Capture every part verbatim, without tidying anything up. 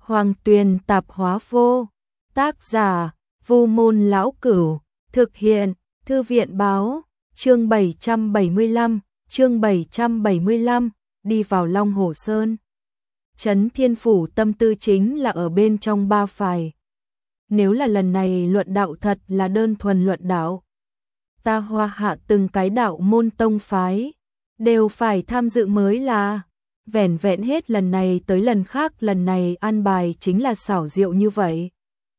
Hoàng Tuyền Tạp Hóa Vô. Tác giả: Vu Môn Lão Cửu. Thực hiện: Thư viện Báo. Chương bảy trăm bảy mươi lăm, chương bảy trăm bảy mươi lăm, đi vào Long Hồ Sơn. Trấn Thiên Phủ tâm tư chính là ở bên trong ba phải. Nếu là lần này luận đạo thật là đơn thuần luận đạo, ta hoa hạ từng cái đạo môn tông phái đều phải tham dự mới là. Vẻn vẹn hết lần này tới lần khác, lần này an bài chính là xảo diệu như vậy.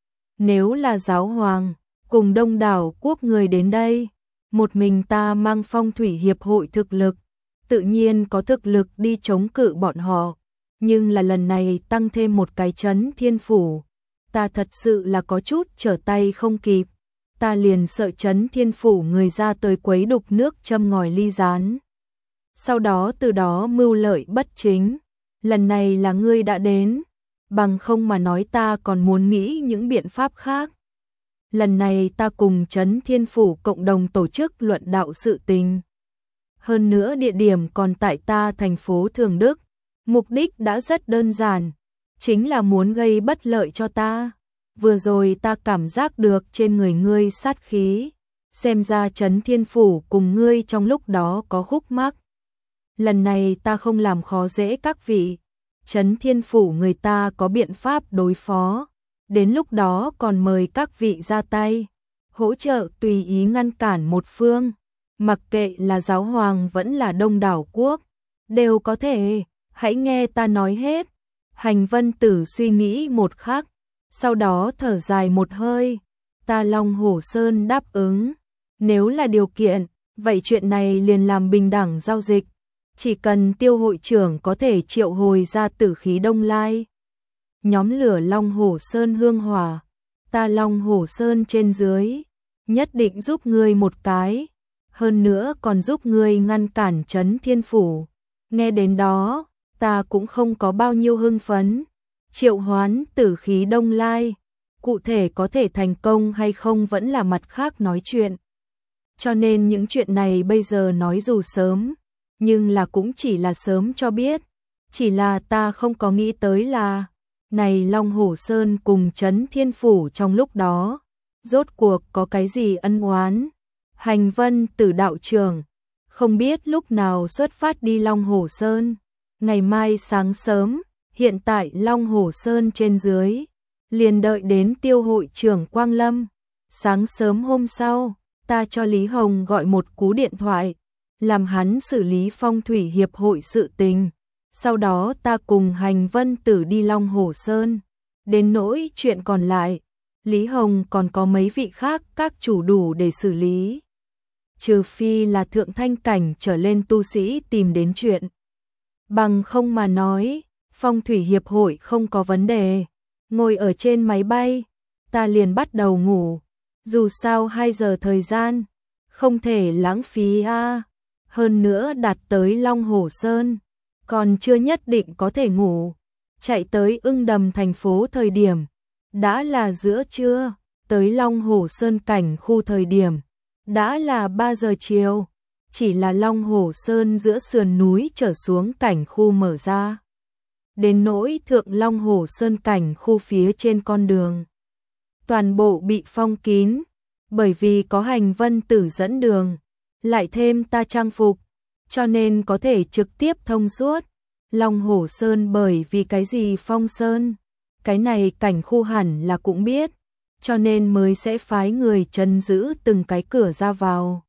Nếu là giáo hoàng cùng đông đảo quốc người đến đây, một mình ta mang Phong Thủy Hiệp hội thực lực, tự nhiên có thực lực đi chống cự bọn họ. Nhưng là lần này tăng thêm một cái Trấn Thiên Phủ, ta thật sự là có chút trở tay không kịp. Ta liền sợ Trấn Thiên Phủ người ra tới quấy đục nước châm ngòi ly gián, sau đó từ đó mưu lợi bất chính. Lần này là ngươi đã đến, bằng không mà nói ta còn muốn nghĩ những biện pháp khác. Lần này ta cùng Trấn Thiên Phủ cộng đồng tổ chức luận đạo sự tình. Hơn nữa địa điểm còn tại ta thành phố Thường Đức. Mục đích đã rất đơn giản, chính là muốn gây bất lợi cho ta. Vừa rồi ta cảm giác được trên người ngươi sát khí, xem ra Trấn Thiên Phủ cùng ngươi trong lúc đó có khúc mắc. Lần này ta không làm khó dễ các vị, Trấn Thiên Phủ người ta có biện pháp đối phó, đến lúc đó còn mời các vị ra tay, hỗ trợ tùy ý ngăn cản một phương, mặc kệ là giáo hoàng vẫn là đông đảo quốc, đều có thể. Hãy nghe ta nói hết. Hành Vân Tử suy nghĩ một khắc, sau đó thở dài một hơi. Ta Long Hồ Sơn đáp ứng. Nếu là điều kiện, vậy chuyện này liền làm bình đẳng giao dịch. Chỉ cần Tiêu hội trưởng có thể triệu hồi ra tử khí Đông Lai, nhóm lửa Long Hồ Sơn hương hỏa, ta Long Hồ Sơn trên dưới nhất định giúp ngươi một cái, hơn nữa còn giúp ngươi ngăn cản Trấn Thiên Phủ. Nghe đến đó, ta cũng không có bao nhiêu hưng phấn. Triệu hoán tử khí Đông Lai, cụ thể có thể thành công hay không vẫn là mặt khác nói chuyện. Cho nên những chuyện này bây giờ nói dù sớm, nhưng là cũng chỉ là sớm cho biết. Chỉ là ta không có nghĩ tới là, này Long Hồ Sơn cùng Trấn Thiên Phủ trong lúc đó, rốt cuộc có cái gì ân oán. Hành Vân Tử đạo trưởng, không biết lúc nào xuất phát đi Long Hồ Sơn. Ngày mai sáng sớm, hiện tại Long Hồ Sơn trên dưới, liền đợi đến Tiêu hội trưởng Quang Lâm. Sáng sớm hôm sau, ta cho Lý Hồng gọi một cú điện thoại, làm hắn xử lý Phong Thủy Hiệp hội sự tình. Sau đó ta cùng Hành Vân Tử đi Long Hồ Sơn. Đến nỗi chuyện còn lại, Lý Hồng còn có mấy vị khác các chủ đủ để xử lý. Trừ phi là thượng thanh cảnh trở lên tu sĩ tìm đến chuyện. Bằng không mà nói, Phong Thủy Hiệp hội không có vấn đề. Ngồi ở trên máy bay, ta liền bắt đầu ngủ. Dù sao hai giờ thời gian, không thể lãng phí a. À. Hơn nữa đạt tới Long Hồ Sơn, còn chưa nhất định có thể ngủ. Chạy tới Ưng Đầm thành phố thời điểm, đã là giữa trưa. Tới Long Hồ Sơn cảnh khu thời điểm, đã là ba giờ chiều. Chỉ là Long Hồ Sơn giữa sườn núi trở xuống cảnh khu mở ra. Đến nỗi thượng Long Hồ Sơn cảnh khu phía trên con đường, toàn bộ bị phong kín, bởi vì có Hành Vân Tử dẫn đường, lại thêm ta trang phục, cho nên có thể trực tiếp thông suốt. Long Hồ Sơn bởi vì cái gì phong sơn, cái này cảnh khu hẳn là cũng biết, cho nên mới sẽ phái người trấn giữ từng cái cửa ra vào.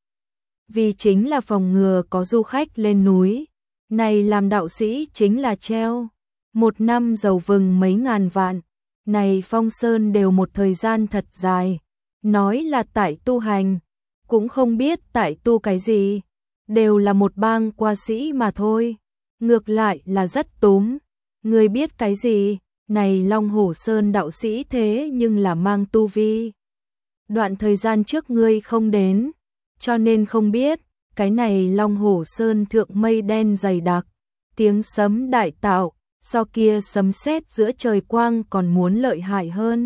Vì chính là phòng ngừa có du khách lên núi, này làm đạo sĩ chính là treo. Một năm giàu vừng mấy ngàn vạn, này phong sơn đều một thời gian thật dài. Nói là tại tu hành, cũng không biết tại tu cái gì, đều là một bang qua sĩ mà thôi. Ngược lại là rất túm, người biết cái gì, này Long Hồ Sơn đạo sĩ thế nhưng là mang tu vi. Đoạn thời gian trước ngươi không đến, cho nên không biết, cái này Long Hồ Sơn thượng mây đen dày đặc, tiếng sấm đại tạo, so kia sấm sét giữa trời quang còn muốn lợi hại hơn.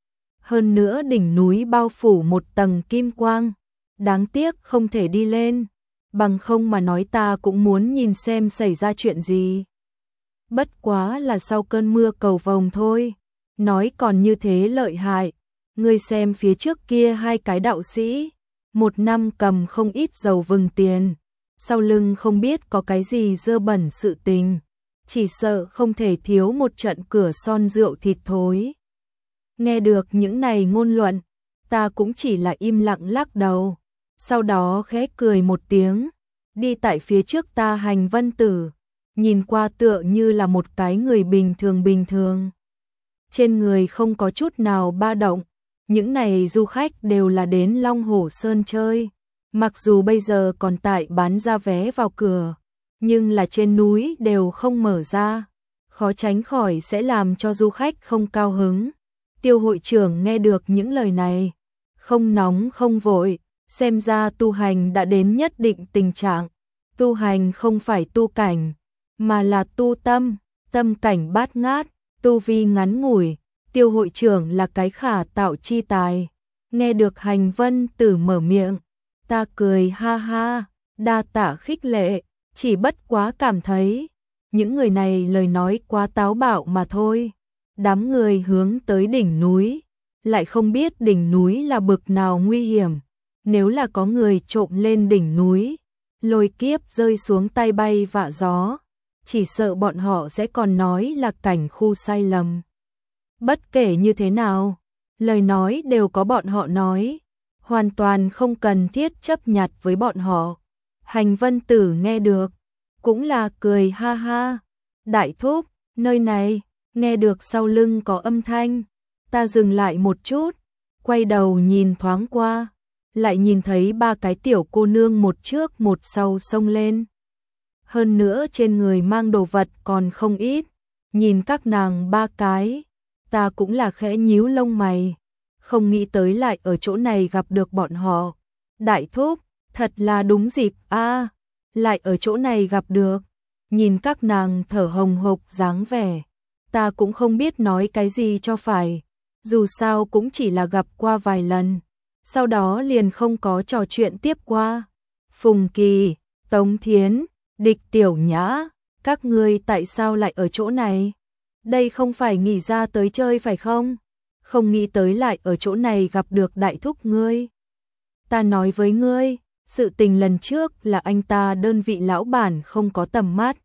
Hơn nữa đỉnh núi bao phủ một tầng kim quang, đáng tiếc không thể đi lên, bằng không mà nói ta cũng muốn nhìn xem xảy ra chuyện gì. Bất quá là sau cơn mưa cầu vồng thôi, nói còn như thế lợi hại, ngươi xem phía trước kia hai cái đạo sĩ, một năm cầm không ít dầu vừng tiền, sau lưng không biết có cái gì dơ bẩn sự tình, chỉ sợ không thể thiếu một trận cửa son rượu thịt thối. Nghe được những này ngôn luận, ta cũng chỉ là im lặng lắc đầu, sau đó khẽ cười một tiếng, đi tại phía trước ta Hành Vân Tử, nhìn qua tựa như là một cái người bình thường bình thường. Trên người không có chút nào ba động, những này du khách đều là đến Long Hổ Sơn chơi, mặc dù bây giờ còn tại bán ra vé vào cửa, nhưng là trên núi đều không mở ra, khó tránh khỏi sẽ làm cho du khách không cao hứng. Tiêu hội trưởng nghe được những lời này, không nóng không vội, xem ra tu hành đã đến nhất định tình trạng, tu hành không phải tu cảnh, mà là tu tâm, tâm cảnh bát ngát, tu vi ngắn ngủi, Tiêu hội trưởng là cái khả tạo chi tài. Nghe được Hành Vân Tử mở miệng, ta cười ha ha, đa tạ khích lệ, chỉ bất quá cảm thấy những người này lời nói quá táo bạo mà thôi. Đám người hướng tới đỉnh núi, lại không biết đỉnh núi là bực nào nguy hiểm, nếu là có người trộm lên đỉnh núi, lôi kiếp rơi xuống tay bay vạ gió, chỉ sợ bọn họ sẽ còn nói là cảnh khu sai lầm. Bất kể như thế nào, lời nói đều có bọn họ nói, hoàn toàn không cần thiết chấp nhặt với bọn họ. Hành Vân Tử nghe được, cũng là cười ha ha. Đại thúc, nơi này, nghe được sau lưng có âm thanh, ta dừng lại một chút, quay đầu nhìn thoáng qua, lại nhìn thấy ba cái tiểu cô nương một trước một sau xông lên. Hơn nữa trên người mang đồ vật còn không ít, nhìn các nàng ba cái, ta cũng là khẽ nhíu lông mày, không nghĩ tới lại ở chỗ này gặp được bọn họ. Đại thúc, thật là đúng dịp a, à, lại ở chỗ này gặp được. Nhìn các nàng thở hồng hộc dáng vẻ, ta cũng không biết nói cái gì cho phải, dù sao cũng chỉ là gặp qua vài lần, sau đó liền không có trò chuyện tiếp qua. Phùng Kỳ, Tống Thiến, Địch Tiểu Nhã, các ngươi tại sao lại ở chỗ này? Đây không phải nghỉ ra tới chơi phải không? Không nghĩ tới lại ở chỗ này gặp được đại thúc ngươi. Ta nói với ngươi, sự tình lần trước là anh ta đơn vị lão bản không có tầm mắt.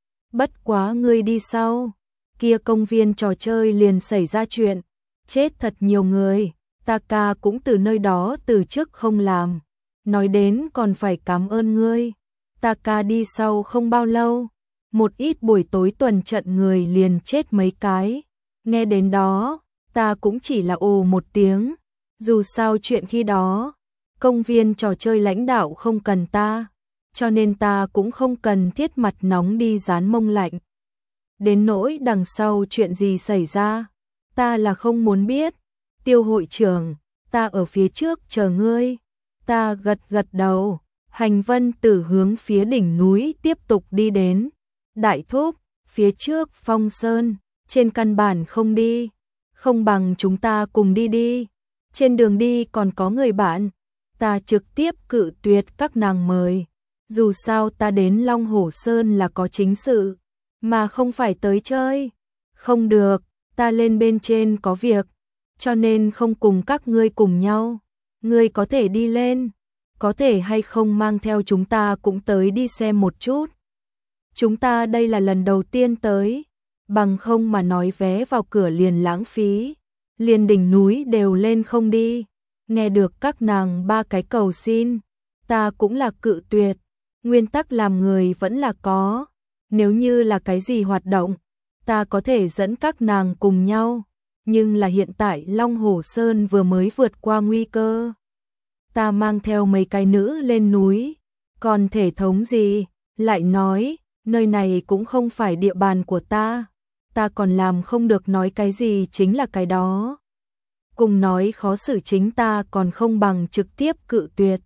Bất quá ngươi đi sau, kia công viên trò chơi liền xảy ra chuyện, chết thật nhiều người, ta ca cũng từ nơi đó từ trước không làm. Nói đến còn phải cảm ơn ngươi, ta ca đi sau không bao lâu, một ít buổi tối tuần trận người liền chết mấy cái. Nghe đến đó, ta cũng chỉ là ồ một tiếng, dù sao chuyện khi đó, công viên trò chơi lãnh đạo không cần ta, cho nên ta cũng không cần thiết mặt nóng đi dán mông lạnh. Đến nỗi đằng sau chuyện gì xảy ra, ta là không muốn biết. Tiêu hội trưởng, ta ở phía trước chờ ngươi. Ta gật gật đầu, Hành Vân Tử hướng phía đỉnh núi tiếp tục đi đến. Đại thúc, phía trước Phong Sơn, trên căn bản không đi, không bằng chúng ta cùng đi đi. Trên đường đi còn có người bạn, ta trực tiếp cự tuyệt các nàng mời. Dù sao ta đến Long Hổ Sơn là có chính sự, mà không phải tới chơi. Không được, ta lên bên trên có việc, cho nên không cùng các ngươi cùng nhau. Ngươi có thể đi lên, có thể hay không mang theo chúng ta cũng tới đi xem một chút. Chúng ta đây là lần đầu tiên tới, bằng không mà nói vé vào cửa liền lãng phí, liền đỉnh núi đều lên không đi. Nghe được các nàng ba cái cầu xin, ta cũng là cự tuyệt. Nguyên tắc làm người vẫn là có, nếu như là cái gì hoạt động, ta có thể dẫn các nàng cùng nhau, nhưng là hiện tại Long Hổ Sơn vừa mới vượt qua nguy cơ. Ta mang theo mấy cái nữ lên núi, còn thể thống gì, lại nói, nơi này cũng không phải địa bàn của ta, ta còn làm không được nói cái gì chính là cái đó. Cùng nói khó xử chính ta còn không bằng trực tiếp cự tuyệt.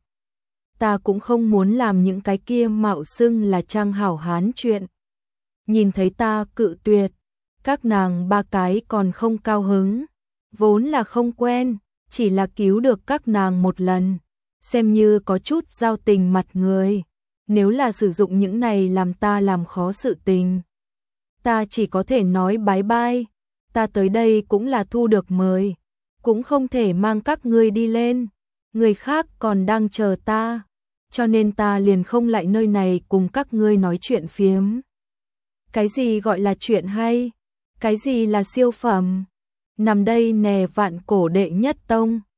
Ta cũng không muốn làm những cái kia mạo xưng là trang hảo hán chuyện. Nhìn thấy ta cự tuyệt, các nàng ba cái còn không cao hứng, vốn là không quen, chỉ là cứu được các nàng một lần, xem như có chút giao tình mặt người. Nếu là sử dụng những này làm ta làm khó sự tình, ta chỉ có thể nói bái bai. ta tới đây cũng là thu được mời, cũng không thể mang các ngươi đi lên, người khác còn đang chờ ta, cho nên ta liền không lại nơi này cùng các ngươi nói chuyện phiếm. Cái gì gọi là chuyện hay? Cái gì là siêu phẩm? Nằm đây nè vạn cổ đệ nhất tông.